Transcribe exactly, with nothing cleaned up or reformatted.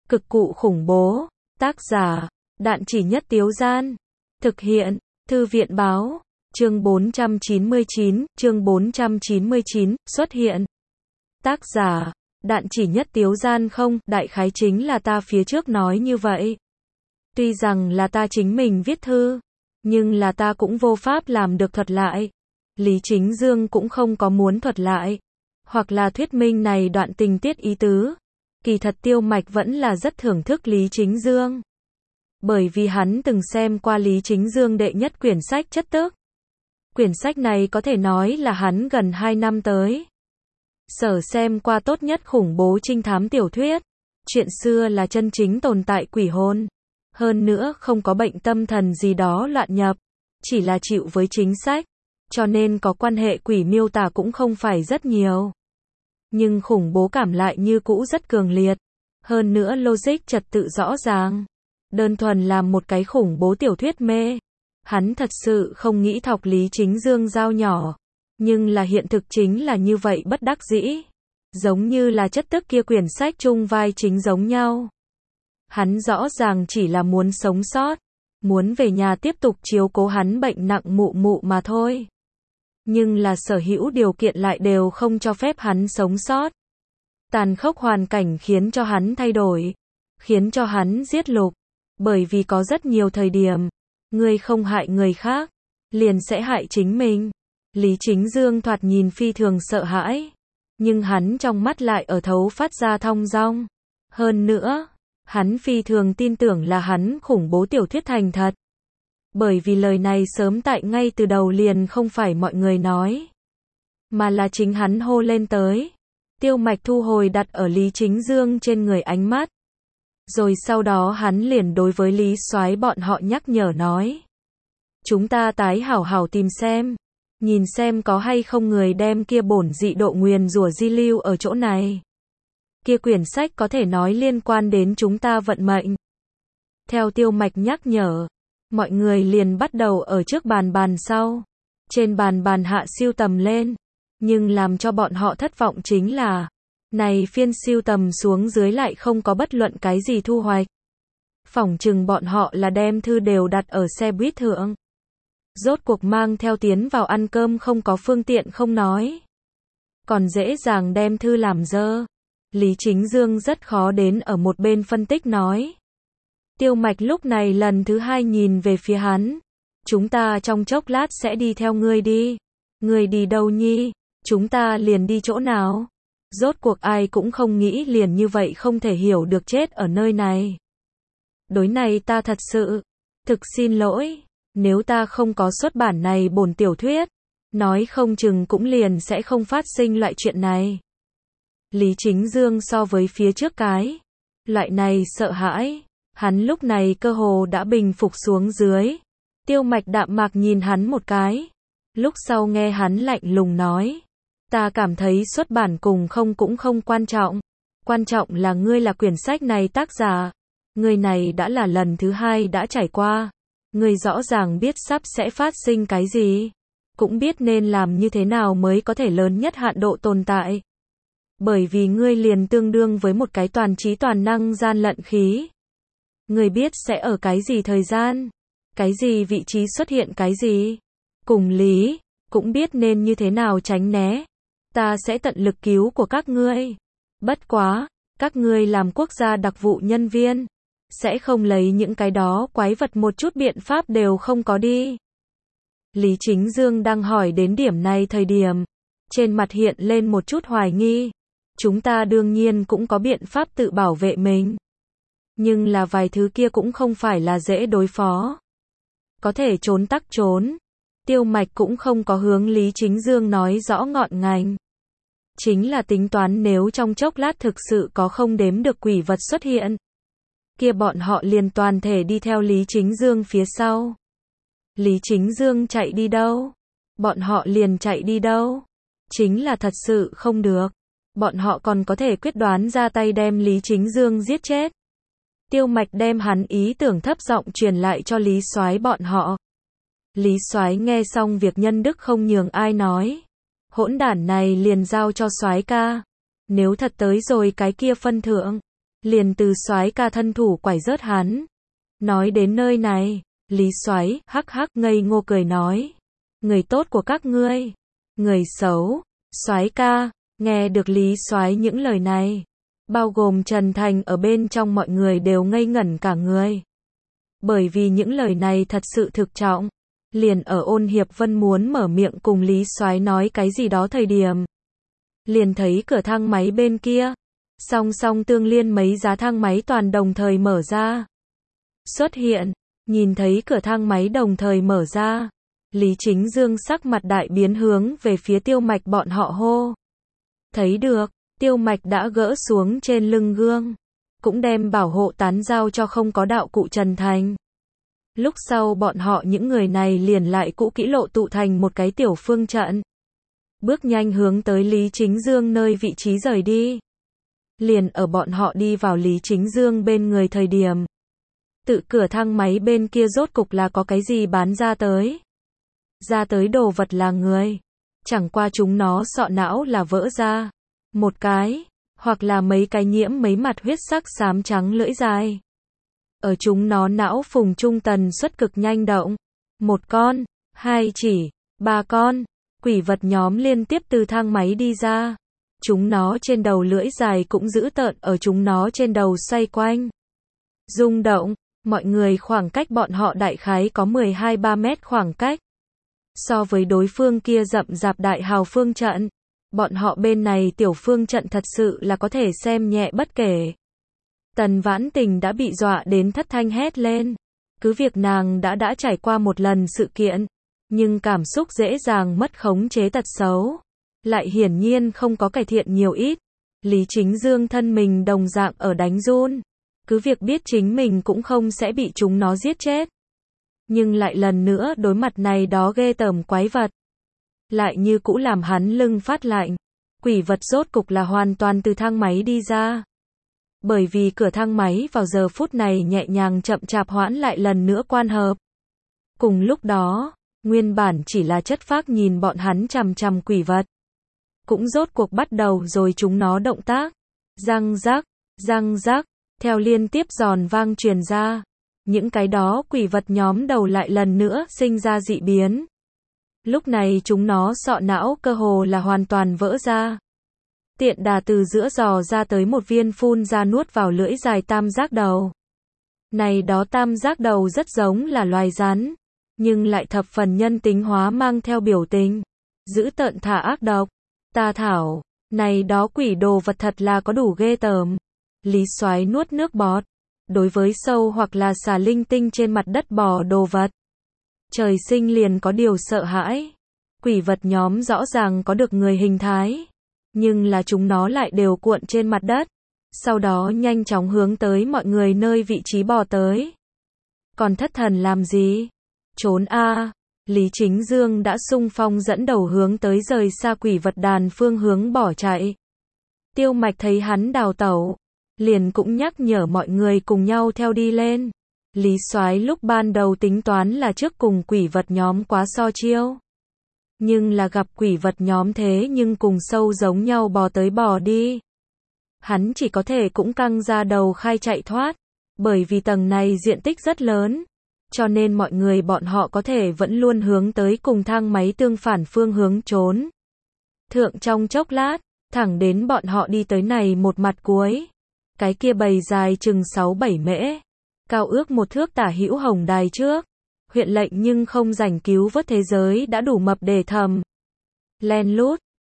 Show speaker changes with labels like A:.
A: Cực cụ khủng bố. Tác giả, Đạn Chỉ Nhất Tiếu Gian. Thực hiện, Thư viện báo. Chương bốn trăm chín mươi chín, chương bốn trăm chín mươi chín, xuất hiện. Tác giả, Đạn Chỉ Nhất Tiếu Gian. Không, đại khái chính là ta phía trước nói như vậy. Tuy rằng là ta chính mình viết thư, nhưng là ta cũng vô pháp làm được thuật lại. Lý Chính Dương cũng không có muốn thuật lại, hoặc là thuyết minh này đoạn tình tiết ý tứ. Kỳ thật Tiêu Mạch vẫn là rất thưởng thức Lý Chính Dương. Bởi vì hắn từng xem qua Lý Chính Dương đệ nhất quyển sách Chất Tức. Quyển sách này có thể nói là hắn gần hai năm tới sở xem qua tốt nhất khủng bố trinh thám tiểu thuyết. Chuyện xưa là chân chính tồn tại quỷ hồn. Hơn nữa không có bệnh tâm thần gì đó loạn nhập. Chỉ là chịu với chính sách. Cho nên có quan hệ quỷ miêu tả cũng không phải rất nhiều. Nhưng khủng bố cảm lại như cũ rất cường liệt. Hơn nữa logic trật tự rõ ràng. Đơn thuần làm một cái khủng bố tiểu thuyết mê. Hắn thật sự không nghĩ thọc Lý Chính Dương dao nhỏ. Nhưng là hiện thực chính là như vậy bất đắc dĩ. Giống như là Chất Tức kia quyển sách chung vai chính giống nhau. Hắn rõ ràng chỉ là muốn sống sót. Muốn về nhà tiếp tục chiếu cố hắn bệnh nặng mụ mụ mà thôi. Nhưng là sở hữu điều kiện lại đều không cho phép hắn sống sót. Tàn khốc hoàn cảnh khiến cho hắn thay đổi. Khiến cho hắn giết lục. Bởi vì có rất nhiều thời điểm, ngươi không hại người khác, liền sẽ hại chính mình. Lý Chính Dương thoạt nhìn phi thường sợ hãi. Nhưng hắn trong mắt lại ở thấu phát ra thong dong. Hơn nữa, hắn phi thường tin tưởng là hắn khủng bố tiểu thuyết thành thật. Bởi vì lời này sớm tại ngay từ đầu liền không phải mọi người nói. Mà là chính hắn hô lên tới. Tiêu Mạch thu hồi đặt ở Lý Chính Dương trên người ánh mắt. Rồi sau đó hắn liền đối với Lý Soái bọn họ nhắc nhở nói. Chúng ta tái hảo hảo tìm xem. Nhìn xem có hay không người đem kia bổn dị độ nguyền rủa di lưu ở chỗ này. Kia quyển sách có thể nói liên quan đến chúng ta vận mệnh. Theo Tiêu Mạch nhắc nhở, mọi người liền bắt đầu ở trước bàn bàn sau. Trên bàn bàn hạ siêu tầm lên. Nhưng làm cho bọn họ thất vọng chính là, này phiên siêu tầm xuống dưới lại không có bất luận cái gì thu hoạch. Phỏng chừng bọn họ là đem thư đều đặt ở xe buýt thượng. Rốt cuộc mang theo tiến vào ăn cơm không có phương tiện không nói. Còn dễ dàng đem thư làm dơ. Lý Chính Dương rất khó đến ở một bên phân tích nói. Tiêu Mạch lúc này lần thứ hai nhìn về phía hắn. Chúng ta trong chốc lát sẽ đi theo ngươi đi. Ngươi đi đâu nhi? Chúng ta liền đi chỗ nào? Rốt cuộc ai cũng không nghĩ liền như vậy không thể hiểu được chết ở nơi này. Đối này ta thật sự, thực xin lỗi, nếu ta không có xuất bản này bổn tiểu thuyết, nói không chừng cũng liền sẽ không phát sinh loại chuyện này. Lý Chính Dương so với phía trước cái, loại này sợ hãi, hắn lúc này cơ hồ đã bình phục xuống dưới. Tiêu Mạch đạm mạc nhìn hắn một cái, lúc sau nghe hắn lạnh lùng nói. Ta cảm thấy xuất bản cùng không cũng không quan trọng. Quan trọng là ngươi là quyển sách này tác giả. Ngươi này đã là lần thứ hai đã trải qua. Ngươi rõ ràng biết sắp sẽ phát sinh cái gì. Cũng biết nên làm như thế nào mới có thể lớn nhất hạn độ tồn tại. Bởi vì ngươi liền tương đương với một cái toàn trí toàn năng gian lận khí. Ngươi biết sẽ ở cái gì thời gian, cái gì vị trí xuất hiện cái gì. Cùng lý, cũng biết nên như thế nào tránh né. Ta sẽ tận lực cứu của các ngươi. Bất quá, các ngươi làm quốc gia đặc vụ nhân viên, sẽ không lấy những cái đó quái vật một chút biện pháp đều không có đi. Lý Chính Dương đang hỏi đến điểm này thời điểm, trên mặt hiện lên một chút hoài nghi. Chúng ta đương nhiên cũng có biện pháp tự bảo vệ mình. Nhưng là vài thứ kia cũng không phải là dễ đối phó. Có thể trốn tắc trốn. Tiêu Mạch cũng không có hướng Lý Chính Dương nói rõ ngọn ngành. Chính là tính toán nếu trong chốc lát thực sự có không đếm được quỷ vật xuất hiện. Kia bọn họ liền toàn thể đi theo Lý Chính Dương phía sau. Lý Chính Dương chạy đi đâu? Bọn họ liền chạy đi đâu? Chính là thật sự không được. Bọn họ còn có thể quyết đoán ra tay đem Lý Chính Dương giết chết. Tiêu Mạch đem hắn ý tưởng thấp giọng truyền lại cho Lý Soái bọn họ. Lý Soái nghe xong việc nhân đức không nhường ai nói. Hỗn đản này liền giao cho Soái ca. Nếu thật tới rồi cái kia phân thượng, liền từ soái ca thân thủ quải rớt hắn. Nói đến nơi này, Lý Soái hắc hắc ngây ngô cười nói, người tốt của các ngươi, người xấu. Soái ca, nghe được Lý Soái những lời này, bao gồm Trần Thành ở bên trong mọi người đều ngây ngẩn cả người. Bởi vì những lời này thật sự thực trọng. Liền ở Ôn Hiệp Vân muốn mở miệng cùng Lý Soái nói cái gì đó thời điểm, liền thấy cửa thang máy bên kia, song song tương liên mấy giá thang máy toàn đồng thời mở ra. Xuất hiện, nhìn thấy cửa thang máy đồng thời mở ra, Lý Chính Dương sắc mặt đại biến hướng về phía Tiêu Mạch bọn họ hô. Thấy được, Tiêu Mạch đã gỡ xuống trên lưng gương, cũng đem bảo hộ tán giao cho không có đạo cụ Trần Thành. Lúc sau bọn họ những người này liền lại cũ kỹ lộ tụ thành một cái tiểu phương trận. Bước nhanh hướng tới Lý Chính Dương nơi vị trí rời đi. Liền ở bọn họ đi vào Lý Chính Dương bên người thời điểm. Tự cửa thang máy bên kia rốt cục là có cái gì bán ra tới. Ra tới đồ vật là người. Chẳng qua chúng nó sọ não là vỡ ra. Một cái, hoặc là mấy cái nhiễm mấy mặt huyết sắc xám trắng lưỡi dài. Ở chúng nó não phùng trung tần suất cực nhanh động. Một con, hai chỉ, ba con, quỷ vật nhóm liên tiếp từ thang máy đi ra. Chúng nó trên đầu lưỡi dài cũng giữ tợn ở chúng nó trên đầu xoay quanh. Rung động, mọi người khoảng cách bọn họ đại khái có mười hai ba mét khoảng cách. So với đối phương kia rậm rạp đại hào phương trận, bọn họ bên này tiểu phương trận thật sự là có thể xem nhẹ bất kể. Tần Vãn Tình đã bị dọa đến thất thanh hét lên. Cứ việc nàng đã đã trải qua một lần sự kiện, nhưng cảm xúc dễ dàng mất khống chế tật xấu. Lại hiển nhiên không có cải thiện nhiều ít. Lý Chính Dương thân mình đồng dạng ở đánh run. Cứ việc biết chính mình cũng không sẽ bị chúng nó giết chết. Nhưng lại lần nữa đối mặt này đó ghê tởm quái vật. Lại như cũ làm hắn lưng phát lạnh. Quỷ vật rốt cục là hoàn toàn từ thang máy đi ra. Bởi vì cửa thang máy vào giờ phút này nhẹ nhàng chậm chạp hoãn lại lần nữa quan hợp. Cùng lúc đó, nguyên bản chỉ là chất phác nhìn bọn hắn chằm chằm quỷ vật. Cũng rốt cuộc bắt đầu rồi chúng nó động tác. Răng rắc, răng rắc, theo liên tiếp giòn vang truyền ra. Những cái đó quỷ vật nhóm đầu lại lần nữa sinh ra dị biến. Lúc này chúng nó sọ não cơ hồ là hoàn toàn vỡ ra. Tiện đà từ giữa giò ra tới một viên phun ra nuốt vào lưỡi dài tam giác đầu. Này đó tam giác đầu rất giống là loài rắn, nhưng lại thập phần nhân tính hóa mang theo biểu tình. Giữ tợn thả ác độc. Ta thảo, này đó quỷ đồ vật thật là có đủ ghê tởm. Lý Soái nuốt nước bọt. Đối với sâu hoặc là xà linh tinh trên mặt đất bò đồ vật, trời sinh liền có điều sợ hãi. Quỷ vật nhóm rõ ràng có được người hình thái, nhưng là chúng nó lại đều cuộn trên mặt đất, sau đó nhanh chóng hướng tới mọi người nơi vị trí bò tới. Còn thất thần làm gì? Trốn a! Lý Chính Dương đã xung phong dẫn đầu hướng tới rời xa quỷ vật đàn phương hướng bỏ chạy. Tiêu Mạch thấy hắn đào tẩu, liền cũng nhắc nhở mọi người cùng nhau theo đi lên. Lý Soái lúc ban đầu tính toán là trước cùng quỷ vật nhóm quá so chiêu. Nhưng là gặp quỷ vật nhóm thế nhưng cùng sâu giống nhau bò tới bò đi. Hắn chỉ có thể cũng căng ra đầu khai chạy thoát. Bởi vì tầng này diện tích rất lớn, cho nên mọi người bọn họ có thể vẫn luôn hướng tới cùng thang máy tương phản phương hướng trốn. Thượng trong chốc lát, thẳng đến bọn họ đi tới này một mặt cuối. Cái kia bầy dài chừng sáu bảy mễ, cao ước một thước tả hữu hồng đài trước. Huyện lệnh nhưng không rảnh cứu vớt thế giới đã đủ mập để thầm. Len lút,